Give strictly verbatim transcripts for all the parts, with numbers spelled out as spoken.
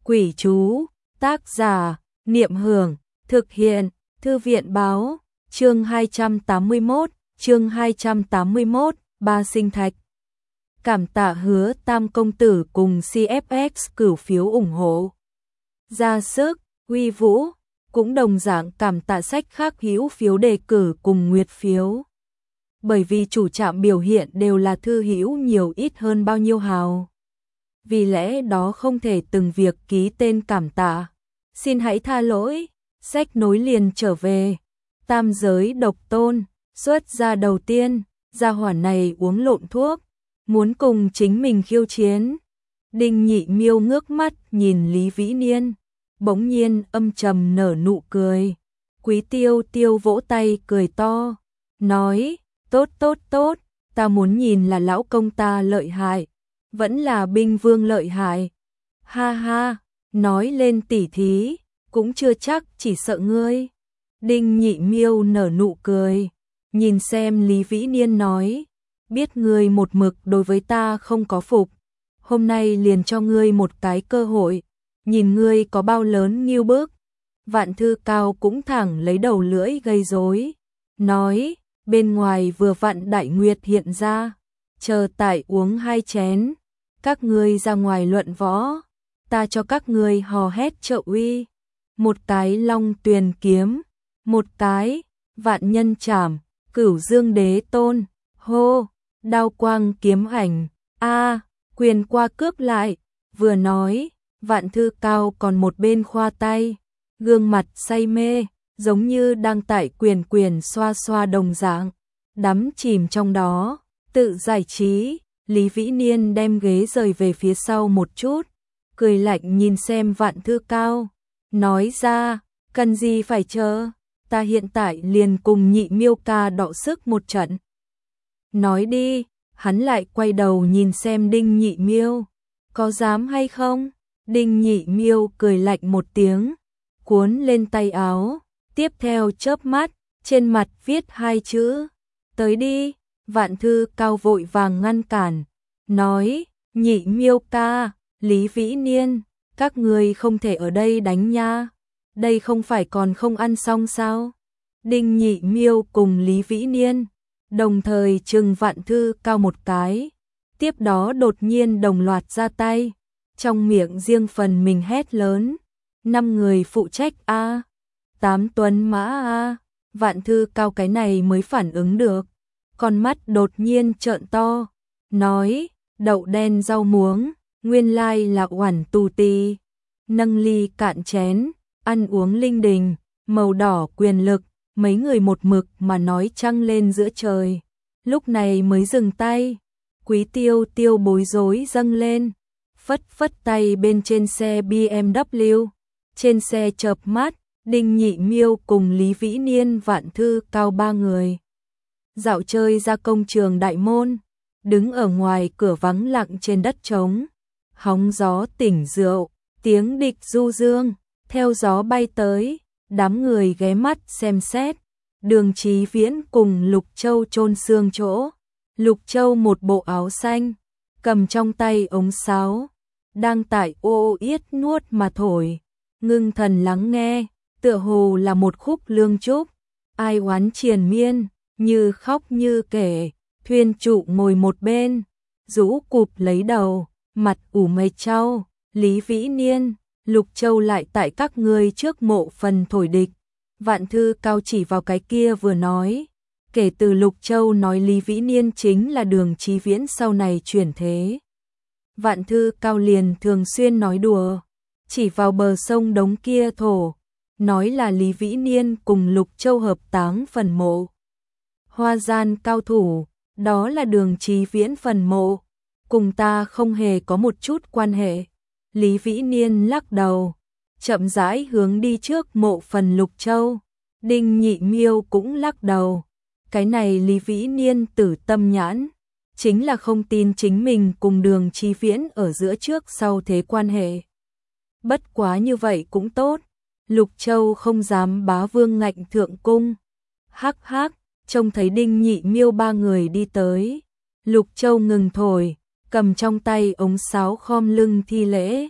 Quỷ chú, tác giả, Niệm Hưởng, thực hiện, Thư viện báo, chương hai trăm tám mươi mốt, chương hai trăm tám mươi mốt, Ba Sinh Thạch. Cảm tạ Hứa Tam công tử cùng xê ép ích cửu phiếu ủng hộ. Ra sức, Huy Vũ, cũng đồng dạng cảm tạ Sách Khác hữu phiếu đề cử cùng nguyệt phiếu. Bởi vì chủ trạm biểu hiện đều là thư hữu nhiều ít hơn bao nhiêu hào. Vì lẽ đó không thể từng việc ký tên cảm tạ. Xin hãy tha lỗi, sách nối liền trở về. Tam giới độc tôn, xuất ra đầu tiên, gia hỏa này uống lộn thuốc, muốn cùng chính mình khiêu chiến. Đinh Nhị Miêu ngước mắt nhìn Lý Vĩ Niên, bỗng nhiên âm trầm nở nụ cười. Quý Tiêu Tiêu vỗ tay cười to, nói, tốt tốt tốt, ta muốn nhìn là lão công ta lợi hại, vẫn là binh vương lợi hại. Ha ha, nói lên tỉ thí, cũng chưa chắc, chỉ sợ ngươi. Đinh Nhị Miêu nở nụ cười, nhìn xem Lý Vĩ Niên nói, biết ngươi một mực đối với ta không có phục, hôm nay liền cho ngươi một cái cơ hội, nhìn ngươi có bao lớn nghiêu bức. Vạn Thư Cao cũng thẳng lấy đầu lưỡi gây rối, nói, bên ngoài vừa vặn Đại Nguyệt hiện ra, chờ tại uống hai chén, các ngươi ra ngoài luận võ, ta cho các ngươi hò hét trợ uy. Một cái Long Tuyền kiếm, một cái Vạn Nhân Trảm, Cửu Dương Đế Tôn, hô, đao quang kiếm ảnh, a, quyền qua cướp lại, vừa nói, Vạn Thư Cao còn một bên khoa tay, gương mặt say mê, giống như đang tại quyền quyền xoa xoa đồng dạng, đắm chìm trong đó, tự giải trí. Lý Vĩ Niên đem ghế rời về phía sau một chút, cười lạnh nhìn xem Vạn Thư Cao, nói ra, cần gì phải chờ, ta hiện tại liền cùng Nhị Miêu ca đọ sức một trận. Nói đi, hắn lại quay đầu nhìn xem Đinh Nhị Miêu, có dám hay không? Đinh Nhị Miêu cười lạnh một tiếng, cuốn lên tay áo, tiếp theo chớp mắt, trên mặt viết hai chữ, tới đi. Vạn Thư Cao vội vàng ngăn cản, nói, Nhị Miêu ca, Lý Vĩ Niên, các người không thể ở đây đánh nha, đây không phải còn không ăn xong sao? Đinh Nhị Miêu cùng Lý Vĩ Niên đồng thời trừng Vạn Thư Cao một cái, tiếp đó đột nhiên đồng loạt ra tay, trong miệng riêng phần mình hét lớn, năm người phụ trách a, tám tuấn mã a. Vạn Thư Cao cái này mới phản ứng được, con mắt đột nhiên trợn to, nói, đậu đen rau muống, nguyên lai là Oản Tù Tì, nâng ly cạn chén, ăn uống linh đình, màu đỏ quyền lực, mấy người một mực mà nói trăng lên giữa trời, lúc này mới dừng tay. Quý Tiêu Tiêu bối rối dâng lên, phất phất tay bên trên xe bê em vê, trên xe chợp mắt, Đinh Nhị Miêu cùng Lý Vĩ Niên Vạn Thư Cao ba người dạo chơi ra công trường đại môn, đứng ở ngoài cửa vắng lặng trên đất trống, hóng gió tỉnh rượu, tiếng địch du dương, theo gió bay tới, đám người ghé mắt xem xét, Đường Chí Viễn cùng Lục Châu chôn xương chỗ, Lục Châu một bộ áo xanh, cầm trong tay ống sáo, đang tại ô ô yết nuốt mà thổi, ngưng thần lắng nghe, tựa hồ là một khúc lương trúc, ai oán triền miên, như khóc như kể. Thuyên trụ ngồi một bên, rũ cụp lấy đầu, mặt ủ mây trao, Lý Vĩ Niên, Lục Châu lại tại các ngươi trước mộ phần thổi địch. Vạn Thư Cao chỉ vào cái kia vừa nói, kể từ Lục Châu nói Lý Vĩ Niên chính là Đường Chí Viễn sau này chuyển thế. Vạn Thư Cao liền thường xuyên nói đùa, chỉ vào bờ sông đống kia thổ, nói là Lý Vĩ Niên cùng Lục Châu hợp táng phần mộ. Hoa gian cao thủ, đó là Đường Chí Viễn phần mộ, cùng ta không hề có một chút quan hệ. Lý Vĩ Niên lắc đầu, chậm rãi hướng đi trước mộ phần Lục Châu. Đinh Nhị Miêu cũng lắc đầu, cái này Lý Vĩ Niên tử tâm nhãn, chính là không tin chính mình cùng Đường Chí Viễn ở giữa trước sau thế quan hệ. Bất quá như vậy cũng tốt, Lục Châu không dám bá vương ngạnh thượng cung. Hắc hắc. Trông thấy Đinh Nhị Miêu ba người đi tới, Lục Châu ngừng thổi, cầm trong tay ống sáo khom lưng thi lễ,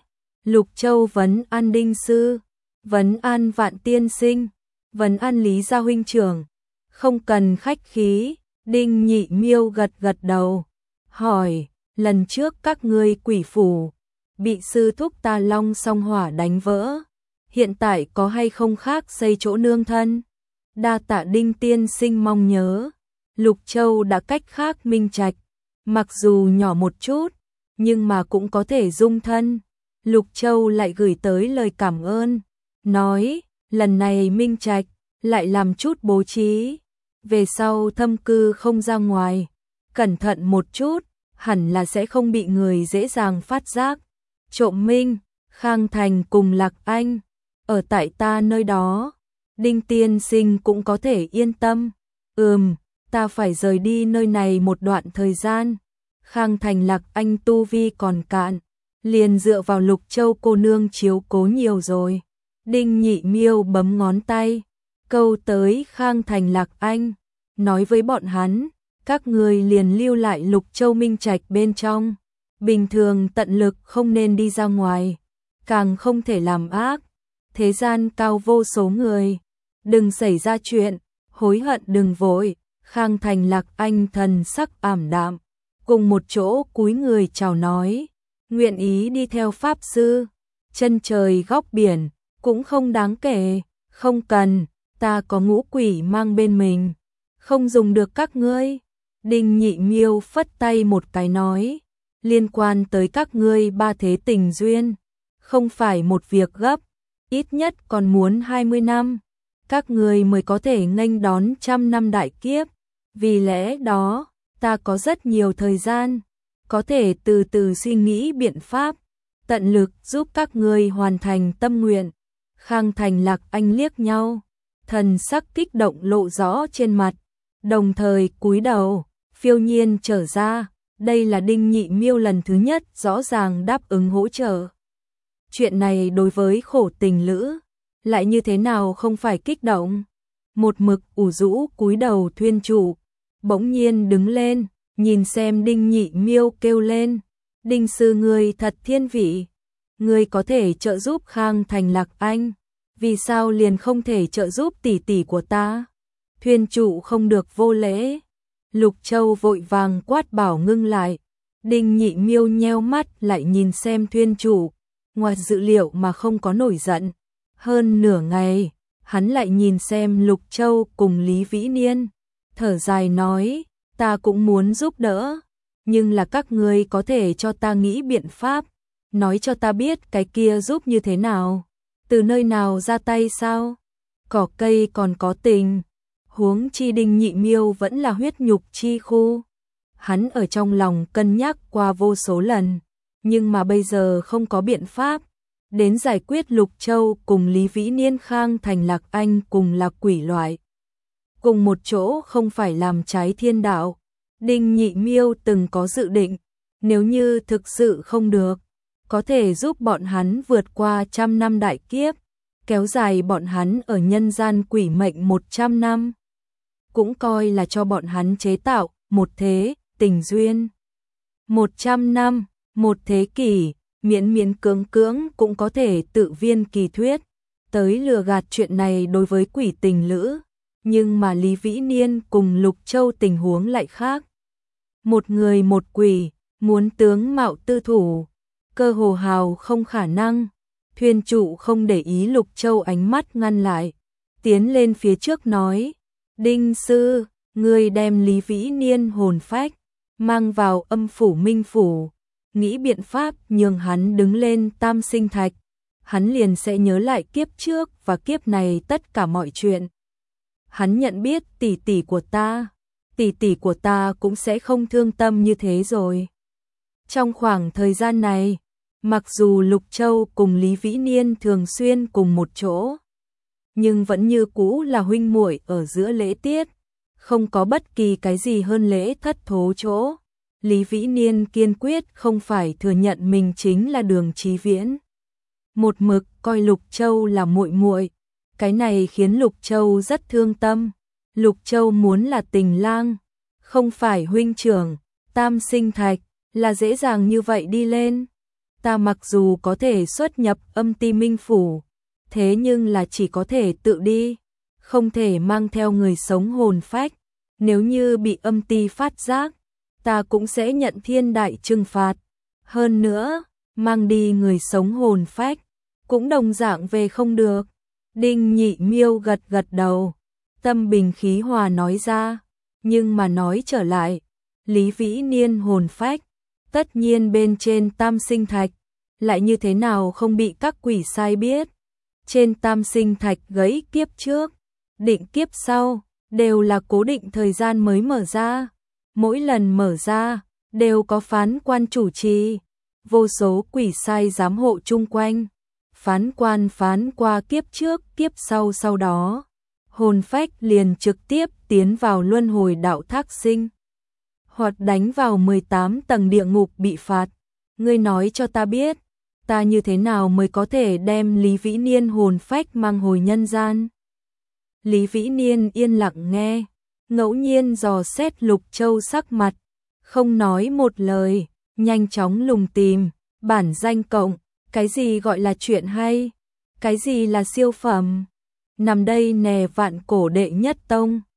Lục Châu vấn an Đinh sư, vấn an Vạn tiên sinh, vấn an Lý gia huynh trưởng. Không cần khách khí, Đinh Nhị Miêu gật gật đầu, hỏi, lần trước các ngươi quỷ phủ bị sư thúc ta Long Song Hỏa đánh vỡ, hiện tại có hay không khác xây chỗ nương thân? Đa tạ Đinh tiên sinh mong nhớ. Lục Châu đã cách khác Minh Trạch, mặc dù nhỏ một chút, nhưng mà cũng có thể dung thân. Lục Châu lại gửi tới lời cảm ơn, nói, lần này Minh Trạch lại làm chút bố trí, về sau thâm cư không ra ngoài, cẩn thận một chút, hẳn là sẽ không bị người dễ dàng phát giác. Trộm Minh, Khang Thành cùng Lạc Anh, ở tại ta nơi đó, Đinh tiên sinh cũng có thể yên tâm. Ừm, ta phải rời đi nơi này một đoạn thời gian. Khang Thành Lạc Anh tu vi còn cạn, liền dựa vào Lục Châu cô nương chiếu cố nhiều rồi. Đinh Nhị Miêu bấm ngón tay, câu tới Khang Thành Lạc Anh, nói với bọn hắn, các người liền lưu lại Lục Châu Minh Trạch bên trong, bình thường tận lực không nên đi ra ngoài, càng không thể làm ác. Thế gian cao vô số người, đừng xảy ra chuyện, hối hận đừng vội. Khang Thành Lạc Anh thần sắc ảm đạm, cùng một chỗ cúi người chào nói, nguyện ý đi theo pháp sư, chân trời góc biển, cũng không đáng kể, không cần, ta có ngũ quỷ mang bên mình, không dùng được các ngươi. Đinh Nhị Miêu phất tay một cái nói, liên quan tới các ngươi ba thế tình duyên, không phải một việc gấp, ít nhất còn muốn hai mươi năm, các ngươi mới có thể nghênh đón trăm năm đại kiếp. Vì lẽ đó, ta có rất nhiều thời gian, có thể từ từ suy nghĩ biện pháp, tận lực giúp các ngươi hoàn thành tâm nguyện. Khang Thành Lạc Anh liếc nhau, thần sắc kích động lộ rõ trên mặt, đồng thời cúi đầu, phiêu nhiên trở ra. Đây là Đinh Nhị Miêu lần thứ nhất rõ ràng đáp ứng hỗ trợ. Chuyện này đối với khổ tình lữ, lại như thế nào không phải kích động. Một mực ủ rũ cúi đầu thuyên chủ, bỗng nhiên đứng lên, nhìn xem Đinh Nhị Miêu kêu lên, Đinh sư ngươi thật thiên vị, ngươi có thể trợ giúp Khang Thành Lạc Anh, vì sao liền không thể trợ giúp tỷ tỷ của ta? Thuyên chủ không được vô lễ. Lục Châu vội vàng quát bảo ngưng lại. Đinh Nhị Miêu nheo mắt lại nhìn xem thuyên chủ, ngoài dự liệu mà không có nổi giận. Hơn nửa ngày, hắn lại nhìn xem Lục Châu cùng Lý Vĩ Niên, thở dài nói, ta cũng muốn giúp đỡ, nhưng là các ngươi có thể cho ta nghĩ biện pháp, nói cho ta biết cái kia giúp như thế nào, từ nơi nào ra tay sao? Cỏ cây còn có tình, huống chi Đinh Nhị Miêu vẫn là huyết nhục chi khu. Hắn ở trong lòng cân nhắc qua vô số lần, nhưng mà bây giờ không có biện pháp đến giải quyết Lục Châu cùng Lý Vĩ Niên. Khang Thành Lạc Anh cùng là quỷ loại, cùng một chỗ không phải làm trái thiên đạo. Đinh Nhị Miêu từng có dự định, nếu như thực sự không được, có thể giúp bọn hắn vượt qua trăm năm đại kiếp, kéo dài bọn hắn ở nhân gian quỷ mệnh một trăm năm, cũng coi là cho bọn hắn chế tạo một thế tình duyên. Một trăm năm, một thế kỷ, miễn miễn cưỡng cưỡng cũng có thể tự viên kỳ thuyết, tới lừa gạt chuyện này đối với quỷ tình lữ. Nhưng mà Lý Vĩ Niên cùng Lục Châu tình huống lại khác. Một người một quỷ, muốn tướng mạo tư thủ, cơ hồ hào không khả năng. Thuyên trụ không để ý Lục Châu ánh mắt ngăn lại, tiến lên phía trước nói, Đinh sư, ngươi đem Lý Vĩ Niên hồn phách mang vào âm phủ Minh phủ, nghĩ biện pháp nhường hắn đứng lên tam sinh thạch, hắn liền sẽ nhớ lại kiếp trước và kiếp này tất cả mọi chuyện. Hắn nhận biết tỷ tỷ của ta, tỷ tỷ của ta cũng sẽ không thương tâm như thế rồi. Trong khoảng thời gian này, mặc dù Lục Châu cùng Lý Vĩ Niên thường xuyên cùng một chỗ, nhưng vẫn như cũ là huynh muội ở giữa lễ tiết, không có bất kỳ cái gì hơn lễ thất thố chỗ. Lý Vĩ Niên kiên quyết không phải thừa nhận mình chính là Đường Chí Viễn, một mực coi Lục Châu là muội muội. Cái này khiến Lục Châu rất thương tâm. Lục Châu muốn là tình lang, không phải huynh trưởng, tam sinh thạch, là dễ dàng như vậy đi lên. Ta mặc dù có thể xuất nhập âm ti minh phủ, thế nhưng là chỉ có thể tự đi, không thể mang theo người sống hồn phách. Nếu như bị âm ti phát giác, ta cũng sẽ nhận thiên đại trừng phạt. Hơn nữa, mang đi người sống hồn phách, cũng đồng dạng về không được. Đinh Nhị Miêu gật gật đầu, tâm bình khí hòa nói ra, nhưng mà nói trở lại, Lý Vĩ Niên hồn phách, tất nhiên bên trên tam sinh thạch, lại như thế nào không bị các quỷ sai biết. Trên tam sinh thạch gãy kiếp trước, định kiếp sau, đều là cố định thời gian mới mở ra. Mỗi lần mở ra, đều có phán quan chủ trì, vô số quỷ sai giám hộ chung quanh. Phán quan phán qua kiếp trước, kiếp sau sau đó, hồn phách liền trực tiếp tiến vào luân hồi đạo thác sinh, hoặc đánh vào mười tám tầng địa ngục bị phạt. Ngươi nói cho ta biết, ta như thế nào mới có thể đem Lý Vĩ Niên hồn phách mang hồi nhân gian? Lý Vĩ Niên yên lặng nghe, ngẫu nhiên dò xét Lục Châu sắc mặt, không nói một lời, nhanh chóng lùng tìm, bản danh cộng, cái gì gọi là chuyện hay, cái gì là siêu phẩm. Nằm đây nè vạn cổ đệ nhất tông.